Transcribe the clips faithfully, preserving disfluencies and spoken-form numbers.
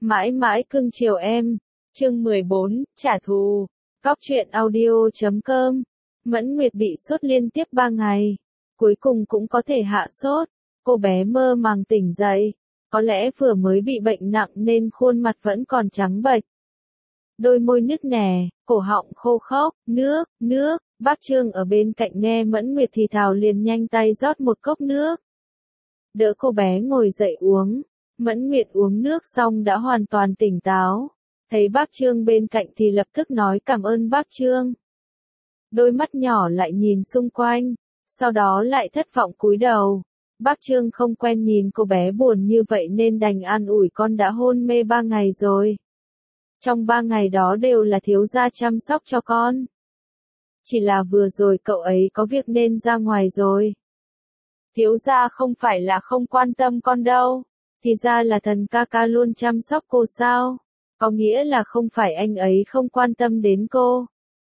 Mãi mãi cưng chiều em. Chương mười bốn, trả thù. Cóc truyện audio chấm com. Mẫn Nguyệt bị sốt liên tiếp ba ngày. Cuối cùng cũng có thể hạ sốt. Cô bé mơ màng tỉnh dậy. Có lẽ vừa mới bị bệnh nặng nên khuôn mặt vẫn còn trắng bệch. Đôi môi nứt nẻ, cổ họng khô khốc, nước, nước. Bác Trương ở bên cạnh nghe Mẫn Nguyệt thì thào liền nhanh tay rót một cốc nước. Đỡ cô bé ngồi dậy uống. Mẫn Nguyệt uống nước xong đã hoàn toàn tỉnh táo. Thấy bác Trương bên cạnh thì lập tức nói cảm ơn bác Trương. Đôi mắt nhỏ lại nhìn xung quanh, sau đó lại thất vọng cúi đầu. Bác Trương không quen nhìn cô bé buồn như vậy nên đành an ủi con đã hôn mê ba ngày rồi. Trong ba ngày đó đều là thiếu gia chăm sóc cho con. Chỉ là vừa rồi cậu ấy có việc nên ra ngoài rồi. Thiếu gia không phải là không quan tâm con đâu. Thì ra là thần ca ca luôn chăm sóc cô sao? Có nghĩa là không phải anh ấy không quan tâm đến cô.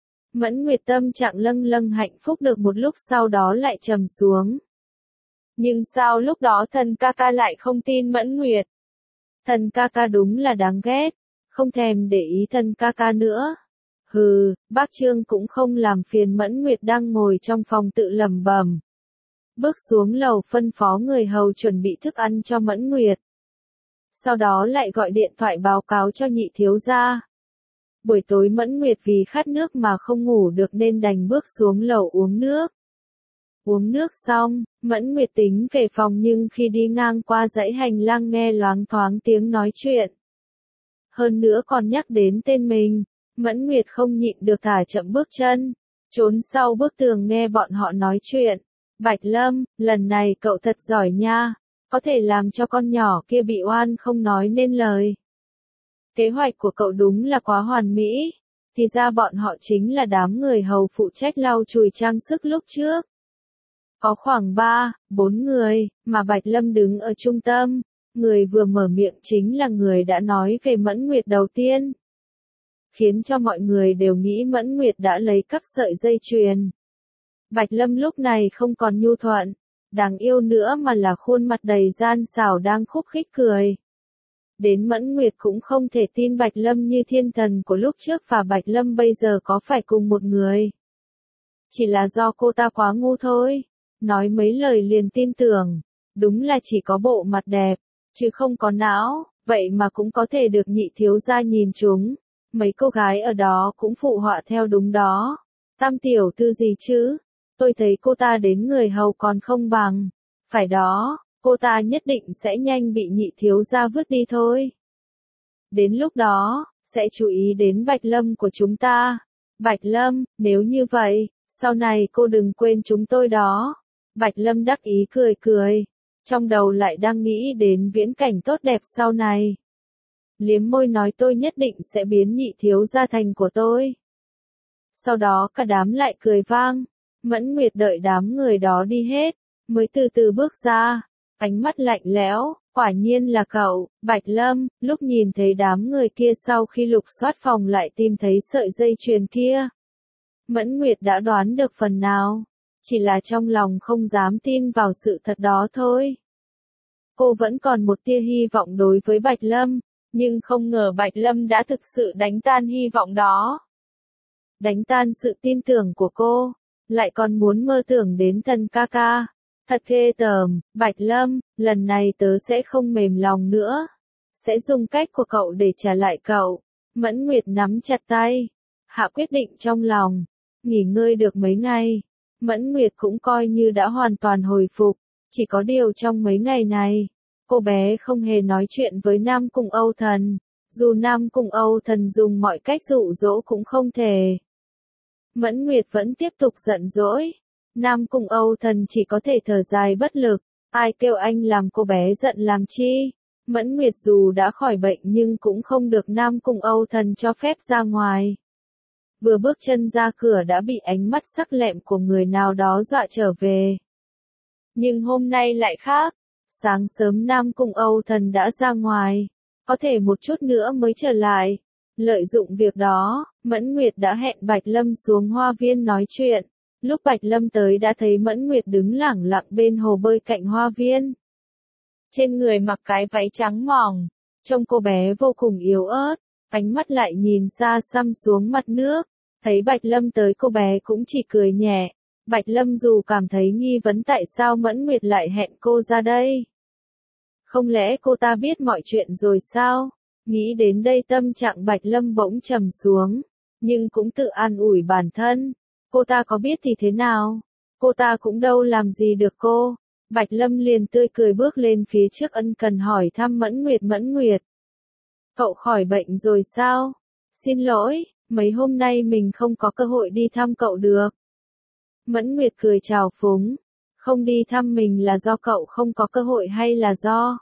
Mẫn Nguyệt tâm trạng lâng lâng hạnh phúc được một lúc sau đó lại trầm xuống. Nhưng sao lúc đó thần ca ca lại không tin Mẫn Nguyệt? Thần ca ca đúng là đáng ghét, không thèm để ý thần ca ca nữa. Hừ, bác Trương cũng không làm phiền Mẫn Nguyệt đang ngồi trong phòng tự lẩm bẩm. Bước xuống lầu phân phó người hầu chuẩn bị thức ăn cho Mẫn Nguyệt. Sau đó lại gọi điện thoại báo cáo cho nhị thiếu gia. Buổi tối Mẫn Nguyệt vì khát nước mà không ngủ được nên đành bước xuống lầu uống nước. Uống nước xong, Mẫn Nguyệt tính về phòng nhưng khi đi ngang qua dãy hành lang nghe loáng thoáng tiếng nói chuyện. Hơn nữa còn nhắc đến tên mình, Mẫn Nguyệt không nhịn được thả chậm bước chân, trốn sau bức tường nghe bọn họ nói chuyện. Bạch Lâm, lần này cậu thật giỏi nha, có thể làm cho con nhỏ kia bị oan không nói nên lời. Kế hoạch của cậu đúng là quá hoàn mỹ, thì ra bọn họ chính là đám người hầu phụ trách lau chùi trang sức lúc trước. Có khoảng ba, bốn người, mà Bạch Lâm đứng ở trung tâm, người vừa mở miệng chính là người đã nói về Mẫn Nguyệt đầu tiên. Khiến cho mọi người đều nghĩ Mẫn Nguyệt đã lấy cắp sợi dây chuyền. Bạch Lâm lúc này không còn nhu thuận, đáng yêu nữa mà là khuôn mặt đầy gian xảo đang khúc khích cười. Đến Mẫn Nguyệt cũng không thể tin Bạch Lâm như thiên thần của lúc trước và Bạch Lâm bây giờ có phải cùng một người. Chỉ là do cô ta quá ngu thôi, nói mấy lời liền tin tưởng, đúng là chỉ có bộ mặt đẹp, chứ không có não, vậy mà cũng có thể được nhị thiếu gia nhìn chúng. Mấy cô gái ở đó cũng phụ họa theo đúng đó. Tam tiểu thư gì chứ? Tôi thấy cô ta đến người hầu còn không bằng. Phải đó, cô ta nhất định sẽ nhanh bị nhị thiếu gia vứt đi thôi. Đến lúc đó, sẽ chú ý đến Bạch Lâm của chúng ta. Bạch Lâm, nếu như vậy, sau này cô đừng quên chúng tôi đó. Bạch Lâm đắc ý cười cười, trong đầu lại đang nghĩ đến viễn cảnh tốt đẹp sau này. Liếm môi nói tôi nhất định sẽ biến nhị thiếu gia thành của tôi. Sau đó cả đám lại cười vang. Mẫn Nguyệt đợi đám người đó đi hết, mới từ từ bước ra, ánh mắt lạnh lẽo, quả nhiên là cậu, Bạch Lâm. Lúc nhìn thấy đám người kia sau khi lục soát phòng lại tìm thấy sợi dây chuyền kia. Mẫn Nguyệt đã đoán được phần nào, chỉ là trong lòng không dám tin vào sự thật đó thôi. Cô vẫn còn một tia hy vọng đối với Bạch Lâm, nhưng không ngờ Bạch Lâm đã thực sự đánh tan hy vọng đó. Đánh tan sự tin tưởng của cô, lại còn muốn mơ tưởng đến thần ca ca. Thật ghê tởm, Bạch Lâm, lần này tớ sẽ không mềm lòng nữa. Sẽ dùng cách của cậu để trả lại cậu. Mẫn Nguyệt nắm chặt tay, hạ quyết định trong lòng. Nghỉ ngơi được mấy ngày, Mẫn Nguyệt cũng coi như đã hoàn toàn hồi phục. Chỉ có điều trong mấy ngày này, cô bé không hề nói chuyện với Nam Cung Âu Thần. Dù Nam Cung Âu Thần dùng mọi cách dụ dỗ cũng không thể. Mẫn Nguyệt vẫn tiếp tục giận dỗi. Nam Cung Âu Thần chỉ có thể thở dài bất lực. Ai kêu anh làm cô bé giận làm chi? Mẫn Nguyệt dù đã khỏi bệnh nhưng cũng không được Nam Cung Âu Thần cho phép ra ngoài. Vừa bước chân ra cửa đã bị ánh mắt sắc lẹm của người nào đó dọa trở về. Nhưng hôm nay lại khác. Sáng sớm Nam Cung Âu Thần đã ra ngoài. Có thể một chút nữa mới trở lại. Lợi dụng việc đó, Mẫn Nguyệt đã hẹn Bạch Lâm xuống hoa viên nói chuyện. Lúc Bạch Lâm tới đã thấy Mẫn Nguyệt đứng lẳng lặng bên hồ bơi cạnh hoa viên. Trên người mặc cái váy trắng mỏng, Trông cô bé vô cùng yếu ớt, ánh mắt lại nhìn xa xăm xuống mặt nước. Thấy Bạch Lâm tới cô bé cũng chỉ cười nhẹ. Bạch Lâm dù cảm thấy nghi vấn tại sao Mẫn Nguyệt lại hẹn cô ra đây. Không lẽ cô ta biết mọi chuyện rồi sao? Nghĩ đến đây tâm trạng Bạch Lâm bỗng trầm xuống, nhưng cũng tự an ủi bản thân. Cô ta có biết thì thế nào? Cô ta cũng đâu làm gì được cô. Bạch Lâm liền tươi cười bước lên phía trước ân cần hỏi thăm Mẫn Nguyệt. Mẫn Nguyệt, cậu khỏi bệnh rồi sao? Xin lỗi, mấy hôm nay mình không có cơ hội đi thăm cậu được. Mẫn Nguyệt cười trào phúng, không đi thăm mình là do cậu không có cơ hội hay là do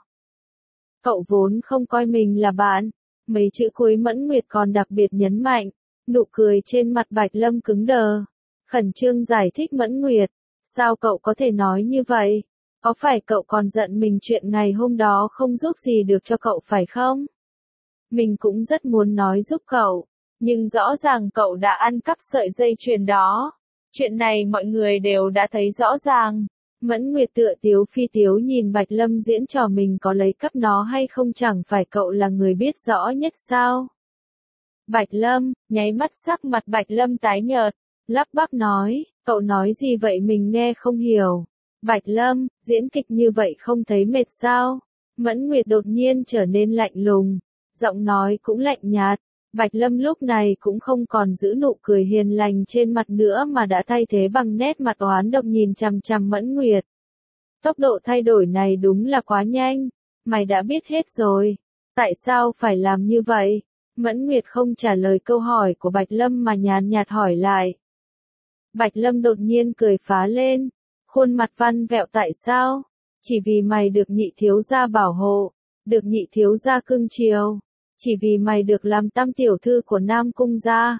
cậu vốn không coi mình là bạn? Mấy chữ cuối Mẫn Nguyệt còn đặc biệt nhấn mạnh, nụ cười trên mặt Bạch Lâm cứng đờ. Khẩn trương giải thích Mẫn Nguyệt, sao cậu có thể nói như vậy? Có phải cậu còn giận mình chuyện ngày hôm đó không giúp gì được cho cậu phải không? Mình cũng rất muốn nói giúp cậu, nhưng rõ ràng cậu đã ăn cắp sợi dây chuyền đó. Chuyện này mọi người đều đã thấy rõ ràng. Mẫn Nguyệt tựa tiếu phi tiếu nhìn Bạch Lâm diễn trò mình có lấy cắp nó hay không, chẳng phải cậu là người biết rõ nhất sao? Bạch Lâm, nháy mắt sắc mặt Bạch Lâm tái nhợt, lắp bắp nói, cậu nói gì vậy mình nghe không hiểu. Bạch Lâm, diễn kịch như vậy không thấy mệt sao? Mẫn Nguyệt đột nhiên trở nên lạnh lùng, giọng nói cũng lạnh nhạt. Bạch Lâm lúc này cũng không còn giữ nụ cười hiền lành trên mặt nữa mà đã thay thế bằng nét mặt oán độc nhìn chằm chằm Mẫn Nguyệt. Tốc độ thay đổi này đúng là quá nhanh, mày đã biết hết rồi, tại sao phải làm như vậy? Mẫn Nguyệt không trả lời câu hỏi của Bạch Lâm mà nhàn nhạt hỏi lại. Bạch Lâm đột nhiên cười phá lên, khuôn mặt văn vẹo tại sao? Chỉ vì mày được nhị thiếu gia bảo hộ, được nhị thiếu gia cưng chiều. Chỉ vì mày được làm tam tiểu thư của Nam Cung gia.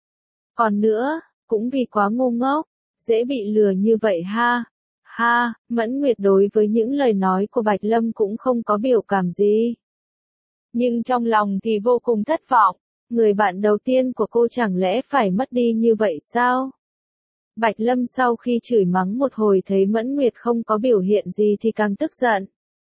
Còn nữa, cũng vì quá ngu ngốc, dễ bị lừa như vậy ha. Ha, Mẫn Nguyệt đối với những lời nói của Bạch Lâm cũng không có biểu cảm gì. Nhưng trong lòng thì vô cùng thất vọng, người bạn đầu tiên của cô chẳng lẽ phải mất đi như vậy sao? Bạch Lâm sau khi chửi mắng một hồi thấy Mẫn Nguyệt không có biểu hiện gì thì càng tức giận.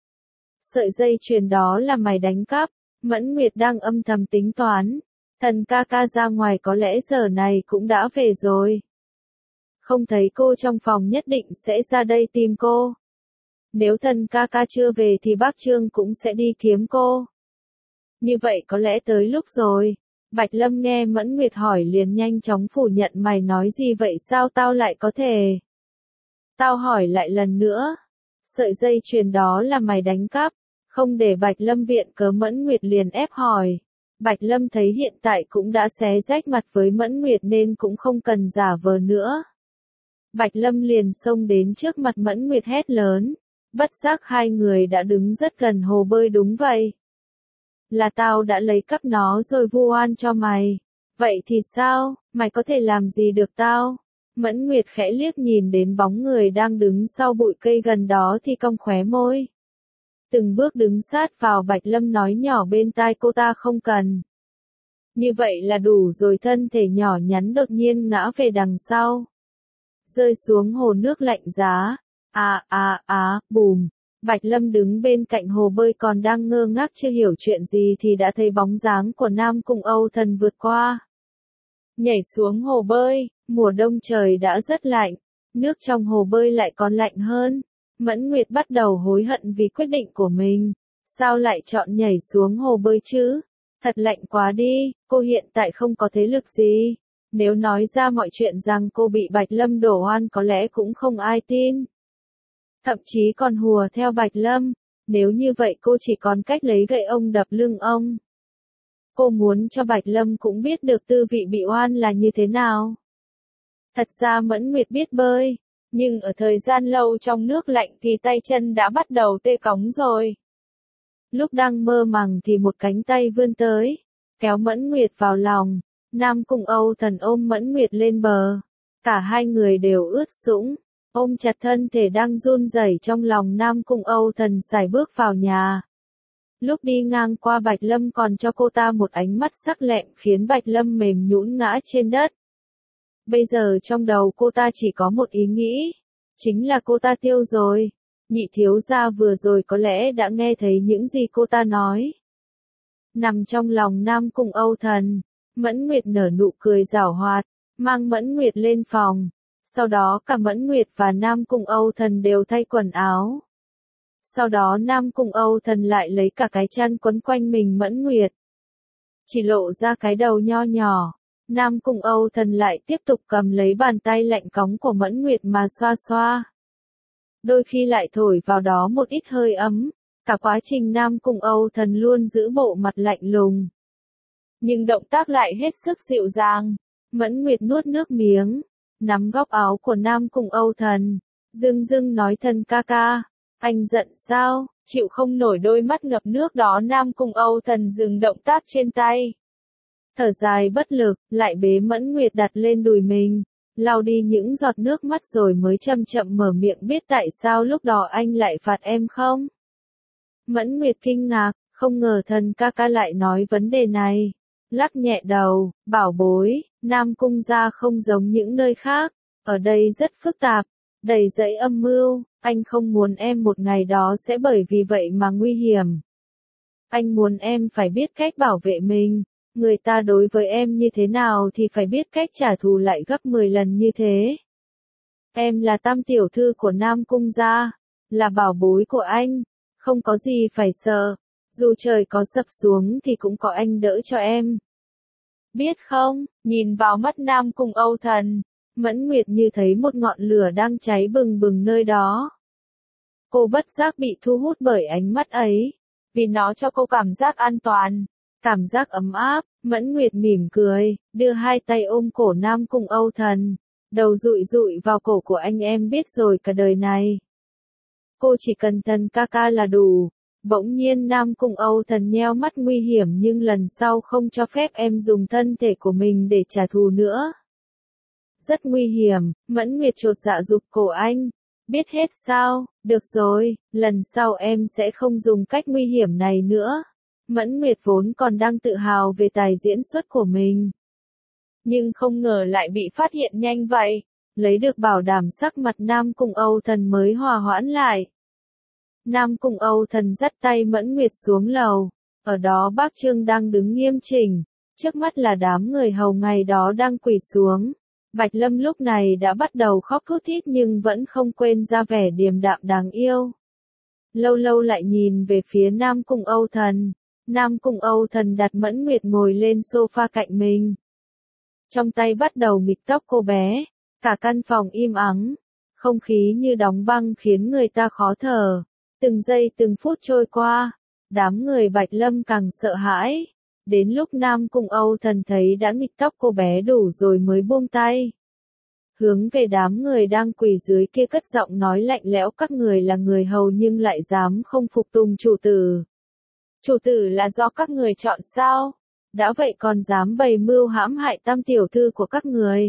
Sợi dây chuyền đó là mày đánh cắp. Mẫn Nguyệt đang âm thầm tính toán, thần ca ca ra ngoài có lẽ giờ này cũng đã về rồi. Không thấy cô trong phòng nhất định sẽ ra đây tìm cô. Nếu thần ca ca chưa về thì bác Trương cũng sẽ đi kiếm cô. Như vậy có lẽ tới lúc rồi. Bạch Lâm nghe Mẫn Nguyệt hỏi liền nhanh chóng phủ nhận, mày nói gì vậy, sao tao lại có thể? Tao hỏi lại lần nữa, sợi dây chuyền đó là mày đánh cắp? Không để Bạch Lâm viện cớ Mẫn Nguyệt liền ép hỏi. Bạch Lâm thấy hiện tại cũng đã xé rách mặt với Mẫn Nguyệt nên cũng không cần giả vờ nữa. Bạch Lâm liền xông đến trước mặt Mẫn Nguyệt hét lớn. Bất giác hai người đã đứng rất gần hồ bơi. Đúng vậy. Là tao đã lấy cắp nó rồi vu oan cho mày. Vậy thì sao, mày có thể làm gì được tao? Mẫn Nguyệt khẽ liếc nhìn đến bóng người đang đứng sau bụi cây gần đó thì cong khóe môi. Từng bước đứng sát vào Bạch Lâm nói nhỏ bên tai cô ta, không cần. Như vậy là đủ rồi. Thân thể nhỏ nhắn đột nhiên ngã về đằng sau. Rơi xuống hồ nước lạnh giá. À à à, bùm. Bạch Lâm đứng bên cạnh hồ bơi còn đang ngơ ngác chưa hiểu chuyện gì thì đã thấy bóng dáng của Nam Cung Âu Thần vượt qua. Nhảy xuống hồ bơi, mùa đông trời đã rất lạnh, nước trong hồ bơi lại còn lạnh hơn. Mẫn Nguyệt bắt đầu hối hận vì quyết định của mình. Sao lại chọn nhảy xuống hồ bơi chứ? Thật lạnh quá đi, cô hiện tại không có thế lực gì. Nếu nói ra mọi chuyện rằng cô bị Bạch Lâm đổ oan có lẽ cũng không ai tin. Thậm chí còn hùa theo Bạch Lâm. Nếu như vậy cô chỉ còn cách lấy gậy ông đập lưng ông. Cô muốn cho Bạch Lâm cũng biết được tư vị bị oan là như thế nào. Thật ra Mẫn Nguyệt biết bơi. Nhưng ở thời gian lâu trong nước lạnh thì tay chân đã bắt đầu tê cóng rồi. Lúc đang mơ màng thì một cánh tay vươn tới, kéo Mẫn Nguyệt vào lòng. Nam Cung Âu Thần ôm Mẫn Nguyệt lên bờ. Cả hai người đều ướt sũng, ôm chặt thân thể đang run rẩy trong lòng Nam Cung Âu Thần sải bước vào nhà. Lúc đi ngang qua Bạch Lâm còn cho cô ta một ánh mắt sắc lẹm khiến Bạch Lâm mềm nhũn ngã trên đất. Bây giờ trong đầu cô ta chỉ có một ý nghĩ, chính là cô ta tiêu rồi. Nhị thiếu gia vừa rồi có lẽ đã nghe thấy những gì cô ta nói. nằm trong lòng Nam Cung Âu Thần. Mẫn Nguyệt nở nụ cười giảo hoạt, mang Mẫn Nguyệt lên phòng. Sau đó cả Mẫn Nguyệt và Nam Cung Âu Thần đều thay quần áo. Sau đó Nam Cung Âu Thần lại lấy cả cái chăn quấn quanh mình Mẫn Nguyệt. Chỉ lộ ra cái đầu nho nhỏ. Nam Cung Âu Thần lại tiếp tục cầm lấy bàn tay lạnh cóng của Mẫn Nguyệt mà xoa xoa. Đôi khi lại thổi vào đó một ít hơi ấm. Cả quá trình Nam Cung Âu Thần luôn giữ bộ mặt lạnh lùng. Nhưng động tác lại hết sức dịu dàng. Mẫn Nguyệt nuốt nước miếng, nắm góc áo của Nam Cung Âu Thần, dưng dưng nói Thần ca ca, anh giận sao, chịu không nổi đôi mắt ngập nước đó. Nam Cung Âu Thần dừng động tác trên tay. Thở dài bất lực, lại bế Mẫn Nguyệt đặt lên đùi mình, lau đi những giọt nước mắt rồi mới chậm chậm mở miệng biết tại sao lúc đó anh lại phạt em không? Mẫn Nguyệt kinh ngạc, không ngờ Thần ca ca lại nói vấn đề này. Lắc nhẹ đầu, bảo bối, Nam Cung gia không giống những nơi khác, ở đây rất phức tạp, đầy dẫy âm mưu, anh không muốn em một ngày đó sẽ bởi vì vậy mà nguy hiểm. Anh muốn em phải biết cách bảo vệ mình, người ta đối với em như thế nào thì phải biết cách trả thù lại gấp mười lần như thế. Em là tam tiểu thư của Nam Cung gia, là bảo bối của anh, không có gì phải sợ. Dù trời có sập xuống thì cũng có anh đỡ cho em. Biết không, nhìn vào mắt Nam Cung Âu Thần, Mẫn Nguyệt như thấy một ngọn lửa đang cháy bừng bừng nơi đó. Cô bất giác bị thu hút bởi ánh mắt ấy, vì nó cho cô cảm giác an toàn, cảm giác ấm áp. Mẫn Nguyệt mỉm cười, đưa hai tay ôm cổ Nam Cung Âu Thần, đầu dụi dụi vào cổ của anh. Em biết rồi, cả đời này cô chỉ cần Thần ca ca là đủ. Bỗng nhiên Nam Cung Âu Thần nheo mắt, nguy hiểm, nhưng lần sau không cho phép em dùng thân thể của mình để trả thù nữa. Rất nguy hiểm. Mẫn Nguyệt chột dạ giục cổ anh. Biết hết sao, được rồi, lần sau em sẽ không dùng cách nguy hiểm này nữa. Mẫn Nguyệt vốn còn đang tự hào về tài diễn xuất của mình. Nhưng không ngờ lại bị phát hiện nhanh vậy. Lấy được bảo đảm, sắc mặt Nam Cung Âu Thần mới hòa hoãn lại. Nam Cung Âu Thần dắt tay Mẫn Nguyệt xuống lầu. Ở đó bác Trương đang đứng nghiêm chỉnh. Trước mắt là đám người hầu ngày đó đang quỳ xuống. Bạch Lâm lúc này đã bắt đầu khóc thút thít nhưng vẫn không quên ra vẻ điềm đạm đáng yêu. Lâu lâu lại nhìn về phía Nam Cung Âu Thần. Nam Cung Âu Thần đặt Mẫn Nguyệt ngồi lên sofa cạnh mình. Trong tay bắt đầu nghịch tóc cô bé. Cả căn phòng im ắng. Không khí như đóng băng khiến người ta khó thở. Từng giây từng phút trôi qua, đám người Bạch Lâm càng sợ hãi. Đến lúc Nam Cung Âu Thần thấy đã nghịch tóc cô bé đủ rồi mới buông tay. Hướng về đám người đang quỳ dưới kia cất giọng nói lạnh lẽo, các người là người hầu nhưng lại dám không phục tùng chủ tử. Chủ tử là do các người chọn sao? Đã vậy còn dám bày mưu hãm hại tam tiểu thư của các người.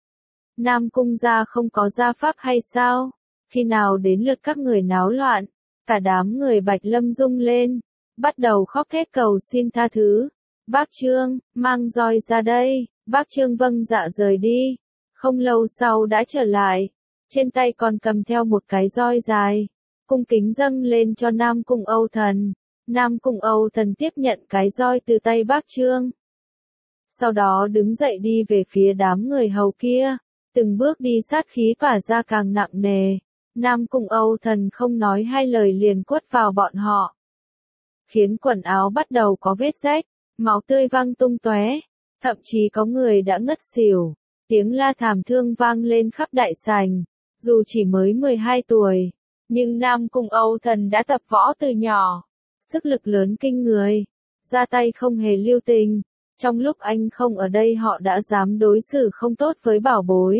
Nam Cung gia không có gia pháp hay sao? Khi nào đến lượt các người náo loạn? Cả đám người Bạch Lâm rung lên, bắt đầu khóc thét cầu xin tha thứ. Bác Trương, mang roi ra đây. Bác Trương vâng dạ rời đi. Không lâu sau đã trở lại, trên tay còn cầm theo một cái roi dài, cung kính dâng lên cho Nam Cung Âu Thần. Nam Cung Âu Thần tiếp nhận cái roi từ tay bác Trương. Sau đó đứng dậy đi về phía đám người hầu kia, từng bước đi sát khí tỏa ra càng nặng nề. Nam Cung Âu Thần không nói hai lời liền quất vào bọn họ, khiến quần áo bắt đầu có vết rách, máu tươi văng tung tóe, thậm chí có người đã ngất xỉu. Tiếng la thảm thương vang lên khắp đại sảnh. Dù chỉ mới mười hai tuổi, nhưng Nam Cung Âu Thần đã tập võ từ nhỏ, sức lực lớn kinh người, ra tay không hề lưu tình. Trong lúc anh không ở đây họ đã dám đối xử không tốt với bảo bối.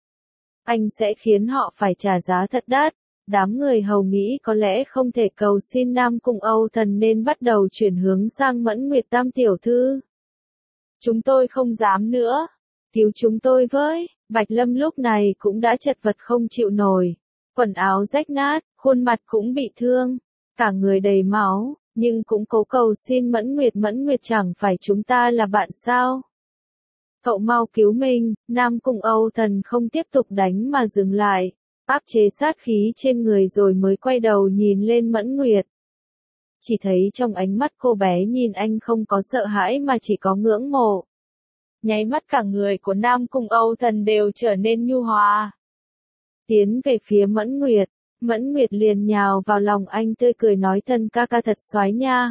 Anh sẽ khiến họ phải trả giá thật đắt. Đám người hầu nghĩ có lẽ không thể cầu xin Nam Cung Âu Thần nên bắt đầu chuyển hướng sang Mẫn Nguyệt Tam tiểu thư. Chúng tôi không dám nữa. Cứu chúng tôi với. Bạch Lâm lúc này cũng đã chật vật không chịu nổi. Quần áo rách nát, khuôn mặt cũng bị thương, cả người đầy máu, nhưng cũng cố cầu xin Mẫn Nguyệt. Mẫn Nguyệt, chẳng phải chúng ta là bạn sao? Cậu mau cứu mình. Nam Cung Âu Thần không tiếp tục đánh mà dừng lại, áp chế sát khí trên người rồi mới quay đầu nhìn lên Mẫn Nguyệt. chỉ thấy trong ánh mắt cô bé nhìn anh không có sợ hãi mà chỉ có ngưỡng mộ. Nháy mắt cả người của Nam Cung Âu Thần đều trở nên nhu hòa. Tiến về phía Mẫn Nguyệt, Mẫn Nguyệt liền nhào vào lòng anh tươi cười nói Thần ca ca thật xoái nha.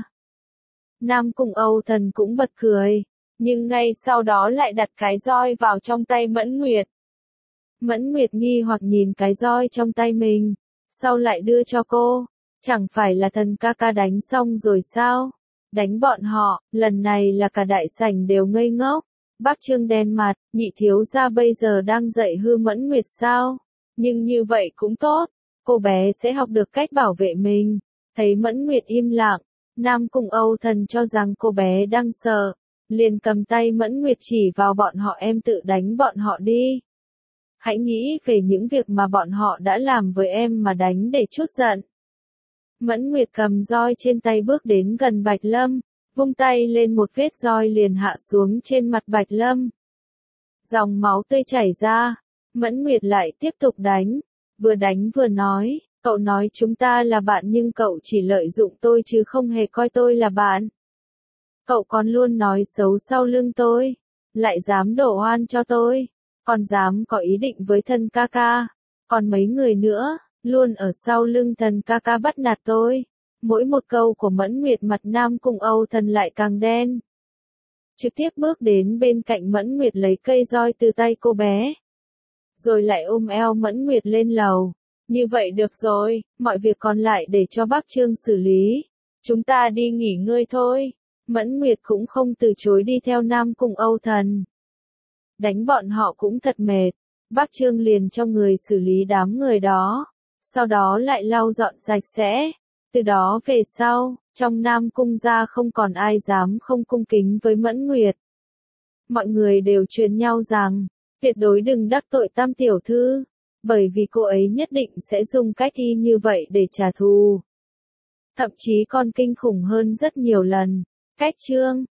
Nam Cung Âu Thần cũng bật cười, nhưng ngay sau đó lại đặt cái roi vào trong tay Mẫn Nguyệt. Mẫn Nguyệt nghi hoặc nhìn cái roi trong tay mình, sau lại đưa cho cô, chẳng phải là Thần ca ca đánh xong rồi sao? Đánh bọn họ, lần này là cả đại sảnh đều ngây ngốc. Bác Trương đen mặt, nhị thiếu gia bây giờ đang dạy hư Mẫn Nguyệt sao? Nhưng như vậy cũng tốt, cô bé sẽ học được cách bảo vệ mình. Thấy Mẫn Nguyệt im lặng, Nam Cung Âu Thần cho rằng cô bé đang sợ, liền cầm tay Mẫn Nguyệt chỉ vào bọn họ em tự đánh bọn họ đi. Hãy nghĩ về những việc mà bọn họ đã làm với em mà đánh để chút giận. Mẫn Nguyệt cầm roi trên tay bước đến gần Bạch Lâm, vung tay lên một vết roi liền hạ xuống trên mặt Bạch Lâm. Dòng máu tươi chảy ra, Mẫn Nguyệt lại tiếp tục đánh, vừa đánh vừa nói, cậu nói chúng ta là bạn nhưng cậu chỉ lợi dụng tôi chứ không hề coi tôi là bạn. Cậu còn luôn nói xấu sau lưng tôi, lại dám đổ oan cho tôi, còn dám có ý định với Thần ca ca, còn mấy người nữa, luôn ở sau lưng Thần ca ca bắt nạt tôi. Mỗi một câu của Mẫn Nguyệt mặt Nam Cung Âu Thần lại càng đen. Trực tiếp bước đến bên cạnh Mẫn Nguyệt lấy cây roi từ tay cô bé. Rồi lại ôm eo Mẫn Nguyệt lên lầu. Như vậy được rồi, mọi việc còn lại để cho bác Trương xử lý. Chúng ta đi nghỉ ngơi thôi. Mẫn Nguyệt cũng không từ chối đi theo Nam Cung Âu Thần. Đánh bọn họ cũng thật mệt. Bác Trương liền cho người xử lý đám người đó. Sau đó lại lau dọn sạch sẽ. Từ đó về sau, trong Nam Cung gia không còn ai dám không cung kính với Mẫn Nguyệt. Mọi người đều truyền nhau rằng, tuyệt đối đừng đắc tội Tam tiểu thư, bởi vì cô ấy nhất định sẽ dùng cách y như vậy để trả thù. Thậm chí còn kinh khủng hơn rất nhiều lần. Cách chương